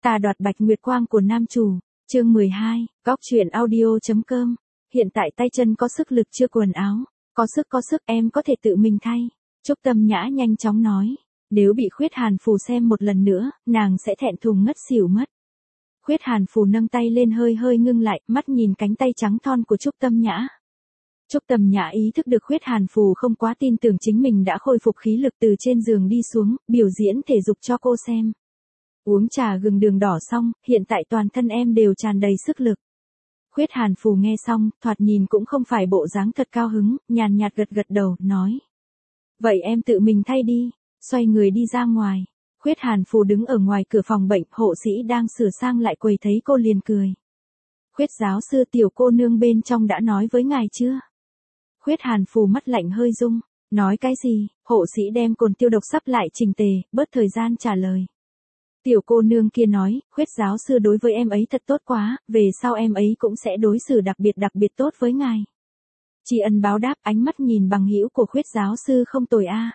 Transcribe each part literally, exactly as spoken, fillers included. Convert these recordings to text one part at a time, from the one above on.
Ta đoạt bạch nguyệt quang của nam chủ, chương mười hai, góc truyện audio.com. Hiện tại tay chân có sức lực chưa quần áo, có sức có sức em có thể tự mình thay. Trúc Tâm Nhã nhanh chóng nói, nếu bị Khuyết Hàn Phù xem một lần nữa, nàng sẽ thẹn thùng ngất xỉu mất. Khuyết Hàn Phù nâng tay lên hơi hơi ngưng lại, mắt nhìn cánh tay trắng thon của Trúc Tâm Nhã. Trúc Tâm Nhã ý thức được Khuyết Hàn Phù không quá tin tưởng chính mình đã khôi phục khí lực từ trên giường đi xuống, biểu diễn thể dục cho cô xem. Uống trà gừng đường đỏ xong, hiện tại toàn thân em đều tràn đầy sức lực. Khuyết Hàn Phù nghe xong, thoạt nhìn cũng không phải bộ dáng thật cao hứng, nhàn nhạt gật gật đầu, nói. Vậy em tự mình thay đi, xoay người đi ra ngoài. Khuyết Hàn Phù đứng ở ngoài cửa phòng bệnh, hộ sĩ đang sửa sang lại quầy thấy cô liền cười. Khuyết giáo sư, tiểu cô nương bên trong đã nói với ngài chưa? Khuyết Hàn Phù mắt lạnh hơi rung, nói cái gì? Hộ sĩ đem cồn tiêu độc sắp lại chỉnh tề, bớt thời gian trả lời. Tiểu cô nương kia nói, Khuyết giáo sư đối với em ấy thật tốt quá, về sau em ấy cũng sẽ đối xử đặc biệt đặc biệt tốt với ngài. Tri ân báo đáp, ánh mắt nhìn bằng hữu của Khuyết giáo sư không tồi a.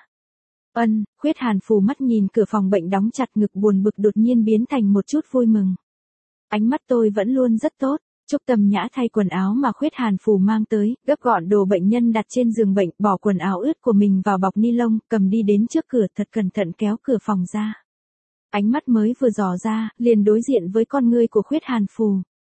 Ân, Khuyết Hàn Phù mắt nhìn cửa phòng bệnh đóng chặt, ngực buồn bực đột nhiên biến thành một chút vui mừng. Ánh mắt tôi vẫn luôn rất tốt. Trúc Tâm Nhã thay quần áo mà Khuyết Hàn Phù mang tới, gấp gọn đồ bệnh nhân đặt trên giường bệnh, bỏ quần áo ướt của mình vào bọc ni lông, cầm đi đến trước cửa, thật cẩn thận kéo cửa phòng ra. Ánh mắt mới vừa dò ra, liền đối diện với con ngươi của Khuyết Hàn Phù.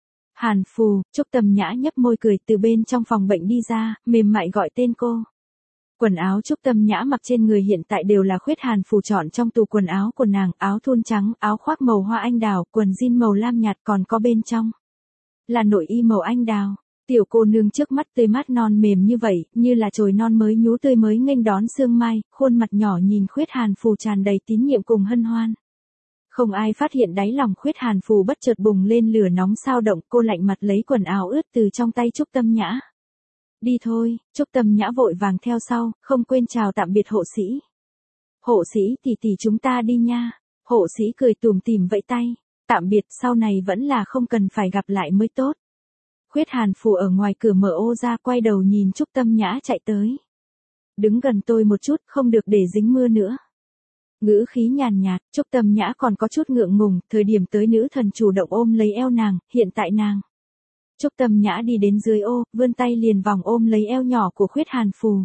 Hàn Phù, Trúc Tâm Nhã nhấp môi cười từ bên trong phòng bệnh đi ra, mềm mại gọi tên cô. Quần áo Trúc Tâm Nhã mặc trên người hiện tại đều là Khuyết Hàn Phù chọn trong tủ quần áo của nàng, áo thun trắng, áo khoác màu hoa anh đào, quần jean màu lam nhạt, còn có bên trong là nội y màu anh đào. Tiểu cô nương trước mắt tươi mát non mềm như vậy, như là chồi non mới nhú tươi mới nghênh đón sương mai, khuôn mặt nhỏ nhìn Khuyết Hàn Phù tràn đầy tín nhiệm cùng hân hoan. Không ai phát hiện đáy lòng Khuyết Hàn Phù bất chợt bùng lên lửa nóng sao động, cô lạnh mặt lấy quần áo ướt từ trong tay Trúc Tâm Nhã. Đi thôi, Trúc Tâm Nhã vội vàng theo sau, không quên chào tạm biệt hộ sĩ. Hộ sĩ tỷ tỷ chúng ta đi nha. Hộ sĩ cười tủm tỉm vẫy tay. Tạm biệt, sau này vẫn là không cần phải gặp lại mới tốt. Khuyết Hàn Phù ở ngoài cửa mở ô ra, quay đầu nhìn Trúc Tâm Nhã chạy tới. Đứng gần tôi một chút, không được để dính mưa nữa. Ngữ khí nhàn nhạt, Trúc Tâm Nhã còn có chút ngượng ngùng, thời điểm tới nữ thần chủ động ôm lấy eo nàng, hiện tại nàng. Trúc Tâm Nhã đi đến dưới ô, vươn tay liền vòng ôm lấy eo nhỏ của Khuyết Hàn Phù.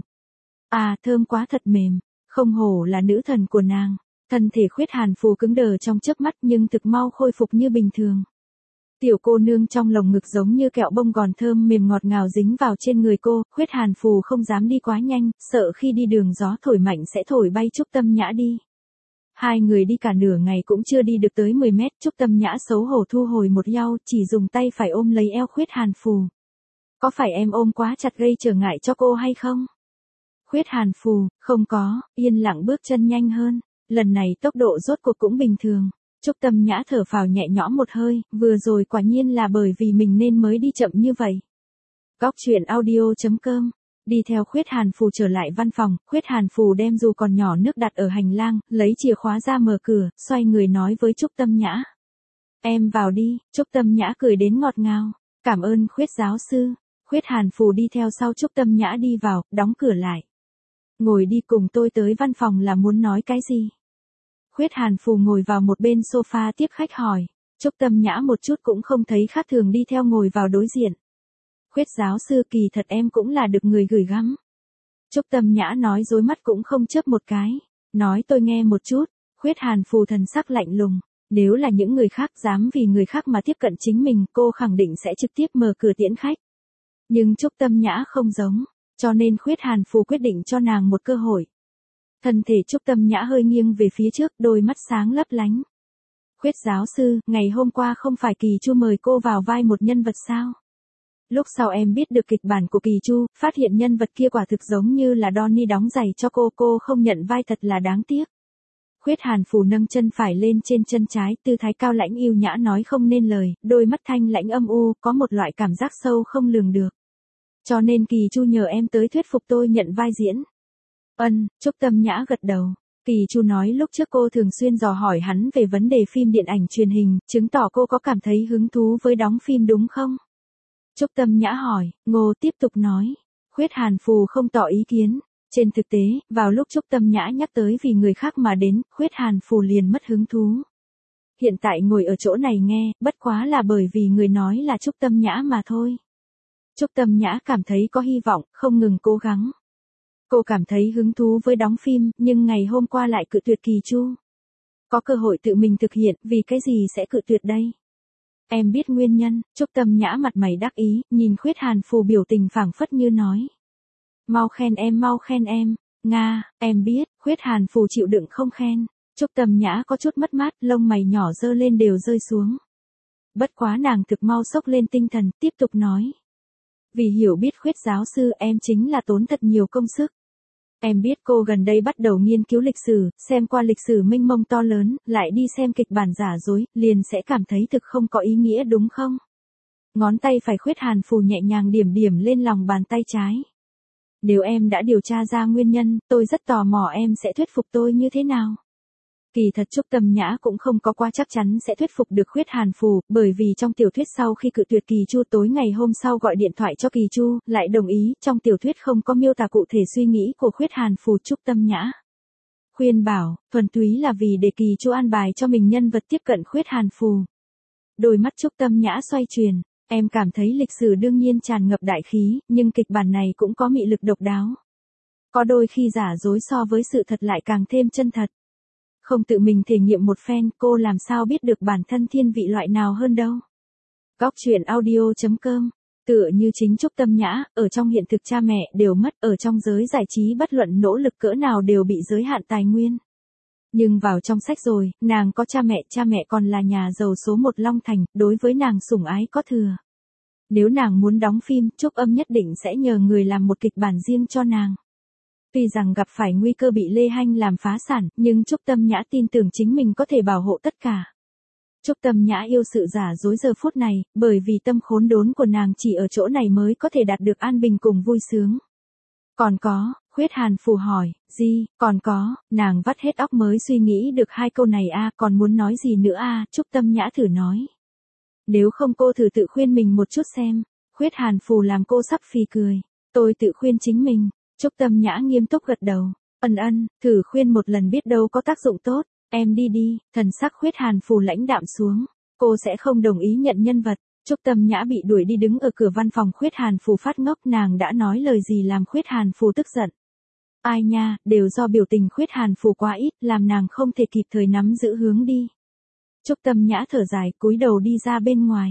À, thơm quá, thật mềm, không hổ là nữ thần của nàng. Thân thể Khuyết Hàn Phù cứng đờ trong chớp mắt nhưng thực mau khôi phục như bình thường. Tiểu cô nương trong lồng ngực giống như kẹo bông gòn thơm mềm ngọt ngào dính vào trên người cô, Khuyết Hàn Phù không dám đi quá nhanh, sợ khi đi đường gió thổi mạnh sẽ thổi bay Trúc Tâm Nhã đi. Hai người đi cả nửa ngày cũng chưa đi được tới mười mét, Trúc Tâm Nhã xấu hổ thu hồi một eo, chỉ dùng tay phải ôm lấy eo Khuyết Hàn Phù. Có phải em ôm quá chặt gây trở ngại cho cô hay không? Khuyết Hàn Phù, không có, yên lặng bước chân nhanh hơn, lần này tốc độ rốt cuộc cũng bình thường. Trúc Tâm Nhã thở phào nhẹ nhõm một hơi, vừa rồi quả nhiên là bởi vì mình nên mới đi chậm như vậy. Góc truyện audio.com. Đi theo Khuyết Hàn Phù trở lại văn phòng, Khuyết Hàn Phù đem dù còn nhỏ nước đặt ở hành lang, lấy chìa khóa ra mở cửa, xoay người nói với Trúc Tâm Nhã. Em vào đi. Trúc Tâm Nhã cười đến ngọt ngào. Cảm ơn Khuyết giáo sư. Khuyết Hàn Phù đi theo sau Trúc Tâm Nhã đi vào, đóng cửa lại. Ngồi đi, cùng tôi tới văn phòng là muốn nói cái gì? Khuyết Hàn Phù ngồi vào một bên sofa tiếp khách hỏi. Trúc Tâm Nhã một chút cũng không thấy khác thường đi theo ngồi vào đối diện. Khuyết giáo sư, kỳ thật em cũng là được người gửi gắm. Trúc Tâm Nhã nói dối mắt cũng không chớp một cái. Nói tôi nghe một chút. Khuyết Hàn Phù thần sắc lạnh lùng. Nếu là những người khác dám vì người khác mà tiếp cận chính mình, cô khẳng định sẽ trực tiếp mở cửa tiễn khách. Nhưng Trúc Tâm Nhã không giống, cho nên Khuyết Hàn Phù quyết định cho nàng một cơ hội. Thân thể Trúc Tâm Nhã hơi nghiêng về phía trước, đôi mắt sáng lấp lánh. Khuyết giáo sư, ngày hôm qua không phải Kỳ Chu mời cô vào vai một nhân vật sao? Lúc sau em biết được kịch bản của Kỳ Chu, phát hiện nhân vật kia quả thực giống như là Donnie đóng giày cho cô, cô không nhận vai thật là đáng tiếc. Khuyết Hàn Phù nâng chân phải lên trên chân trái, tư thái cao lãnh yêu nhã nói không nên lời, đôi mắt thanh lãnh âm u, có một loại cảm giác sâu không lường được. Cho nên Kỳ Chu nhờ em tới thuyết phục tôi nhận vai diễn. Ân, Trúc Tâm Nhã gật đầu. Kỳ Chu nói lúc trước cô thường xuyên dò hỏi hắn về vấn đề phim điện ảnh truyền hình, chứng tỏ cô có cảm thấy hứng thú với đóng phim đúng không? Trúc Tâm Nhã hỏi, Ngô tiếp tục nói. Khuyết Hàn Phù không tỏ ý kiến. Trên thực tế, vào lúc Trúc Tâm Nhã nhắc tới vì người khác mà đến, Khuyết Hàn Phù liền mất hứng thú. hiện tại ngồi ở chỗ này nghe, bất quá là bởi vì người nói là Trúc Tâm Nhã mà thôi. Trúc Tâm Nhã cảm thấy có hy vọng, không ngừng cố gắng. Cô cảm thấy hứng thú với đóng phim, nhưng ngày hôm qua lại cự tuyệt Kỳ Chu. Có cơ hội tự mình thực hiện, vì cái gì sẽ cự tuyệt đây? Em biết nguyên nhân. Trúc Tâm Nhã mặt mày đắc ý, nhìn Khuyết Hàn Phù biểu tình phảng phất như nói. Mau khen em, mau khen em. Nga, em biết. Khuyết Hàn Phù chịu đựng không khen. Trúc Tâm Nhã có chút mất mát, lông mày nhỏ dơ lên đều rơi xuống. Bất quá nàng thực mau sốc lên tinh thần, tiếp tục nói. Vì hiểu biết Khuyết giáo sư, em chính là tốn thật nhiều công sức. Em biết cô gần đây bắt đầu nghiên cứu lịch sử, xem qua lịch sử mênh mông to lớn, lại đi xem kịch bản giả dối, liền sẽ cảm thấy thực không có ý nghĩa đúng không? Ngón tay phải Khuyết Hàn Phù nhẹ nhàng điểm điểm lên lòng bàn tay trái. Nếu em đã điều tra ra nguyên nhân, tôi rất tò mò em sẽ thuyết phục tôi như thế nào? Kỳ thật Trúc Tâm Nhã cũng không có quá chắc chắn sẽ thuyết phục được Khuyết Hàn Phù, bởi vì trong tiểu thuyết sau khi cự tuyệt Kỳ Chu tối ngày hôm sau gọi điện thoại cho Kỳ Chu, lại đồng ý, trong tiểu thuyết không có miêu tả cụ thể suy nghĩ của Khuyết Hàn Phù. Trúc Tâm Nhã khuyên bảo, thuần túy là vì để Kỳ Chu an bài cho mình nhân vật tiếp cận Khuyết Hàn Phù. Đôi mắt Trúc Tâm Nhã xoay chuyển, em cảm thấy lịch sử đương nhiên tràn ngập đại khí, nhưng kịch bản này cũng có mị lực độc đáo. Có đôi khi giả dối so với sự thật lại càng thêm chân thật. Không tự mình thể nghiệm một phen, cô làm sao biết được bản thân thiên vị loại nào hơn đâu. Góc truyện audio chấm com. Tựa như chính Trúc Tâm Nhã, ở trong hiện thực cha mẹ đều mất, ở trong giới giải trí bất luận nỗ lực cỡ nào đều bị giới hạn tài nguyên. Nhưng vào trong sách rồi, nàng có cha mẹ, cha mẹ còn là nhà giàu số một Long Thành, đối với nàng sủng ái có thừa. Nếu nàng muốn đóng phim, Trúc Âm nhất định sẽ nhờ người làm một kịch bản riêng cho nàng. Tuy rằng gặp phải nguy cơ bị Lê Hanh làm phá sản, nhưng Trúc Tâm Nhã tin tưởng chính mình có thể bảo hộ tất cả. Trúc Tâm Nhã yêu sự giả dối giờ phút này, bởi vì tâm khốn đốn của nàng chỉ ở chỗ này mới có thể đạt được an bình cùng vui sướng. Còn có, Khuyết Hàn Phù hỏi, gì, còn có, nàng vắt hết óc mới suy nghĩ được hai câu này a, còn muốn nói gì nữa a? Trúc Tâm Nhã thử nói. Nếu không cô thử tự khuyên mình một chút xem. Khuyết Hàn Phù làm cô sắp phì cười. Tôi tự khuyên chính mình. Trúc Tâm Nhã nghiêm túc gật đầu. Ân ân, thử khuyên một lần biết đâu có tác dụng tốt. Em đi đi. Thần sắc Khuyết Hàn Phù lãnh đạm xuống. Cô sẽ không đồng ý nhận nhân vật. Trúc Tâm Nhã bị đuổi đi đứng ở cửa văn phòng Khuyết Hàn Phù phát ngốc, nàng đã nói lời gì làm Khuyết Hàn Phù tức giận. Ai nha, đều do biểu tình Khuyết Hàn Phù quá ít, làm nàng không thể kịp thời nắm giữ hướng đi. Trúc Tâm Nhã thở dài, cúi đầu đi ra bên ngoài.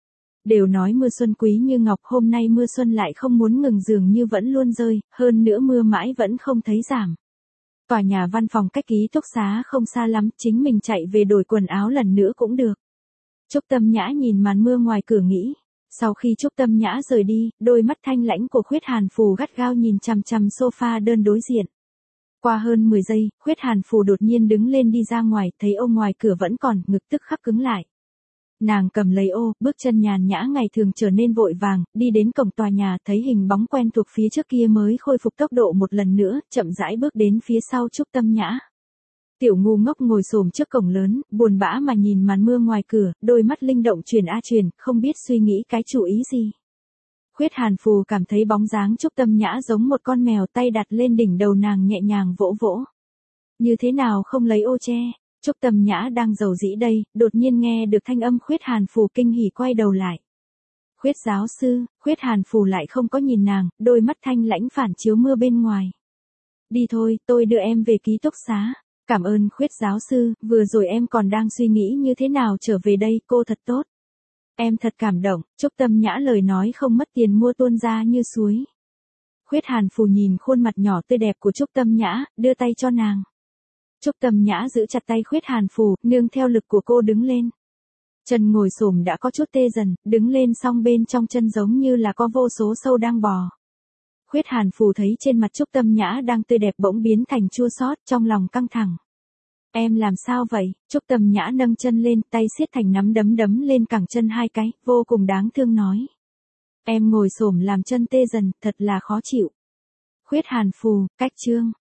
Đều nói mưa xuân quý như ngọc, hôm nay mưa xuân lại không muốn ngừng, dường như vẫn luôn rơi, hơn nữa mưa mãi vẫn không thấy giảm. Tòa nhà văn phòng cách ký túc xá không xa lắm, chính mình chạy về đổi quần áo lần nữa cũng được. Trúc Tâm Nhã nhìn màn mưa ngoài cửa nghĩ. Sau khi Trúc Tâm Nhã rời đi, đôi mắt thanh lãnh của Khuyết Hàn Phù gắt gao nhìn chằm chằm sofa đơn đối diện. Qua hơn mười giây, Khuyết Hàn Phù đột nhiên đứng lên đi ra ngoài, thấy ô ngoài cửa vẫn còn, ngực tức khắc cứng lại. Nàng cầm lấy ô, bước chân nhàn nhã ngày thường trở nên vội vàng, đi đến cổng tòa nhà, thấy hình bóng quen thuộc phía trước kia mới khôi phục tốc độ một lần nữa, chậm rãi bước đến phía sau Trúc Tâm Nhã. Tiểu ngu ngốc ngồi xổm trước cổng lớn, buồn bã mà nhìn màn mưa ngoài cửa, đôi mắt linh động chuyển a chuyển, không biết suy nghĩ cái chủ ý gì. Khuyết Hàn Phù cảm thấy bóng dáng Trúc Tâm Nhã giống một con mèo, tay đặt lên đỉnh đầu nàng nhẹ nhàng vỗ vỗ. Như thế nào không lấy ô che? Trúc Tâm Nhã đang giàu dĩ đây, đột nhiên nghe được thanh âm Khuyết Hàn Phù, kinh hỉ quay đầu lại. Khuyết giáo sư. Khuyết Hàn Phù lại không có nhìn nàng, đôi mắt thanh lãnh phản chiếu mưa bên ngoài. Đi thôi, tôi đưa em về ký túc xá. Cảm ơn Khuyết giáo sư, vừa rồi em còn đang suy nghĩ như thế nào trở về đây, cô thật tốt. Em thật cảm động. Trúc Tâm Nhã lời nói không mất tiền mua tuôn ra như suối. Khuyết Hàn Phù nhìn khuôn mặt nhỏ tươi đẹp của Trúc Tâm Nhã, đưa tay cho nàng. Trúc Tâm Nhã giữ chặt tay Khuyết Hàn Phù, nương theo lực của cô đứng lên. Chân ngồi xổm đã có chút tê dần, đứng lên xong bên trong chân giống như là có vô số sâu đang bò. Khuyết Hàn Phù thấy trên mặt Trúc Tâm Nhã đang tươi đẹp bỗng biến thành chua xót, trong lòng căng thẳng. Em làm sao vậy? Trúc Tâm Nhã nâng chân lên, tay siết thành nắm đấm đấm lên cẳng chân hai cái, vô cùng đáng thương nói. Em ngồi xổm làm chân tê dần, thật là khó chịu. Khuyết Hàn Phù, cách chương.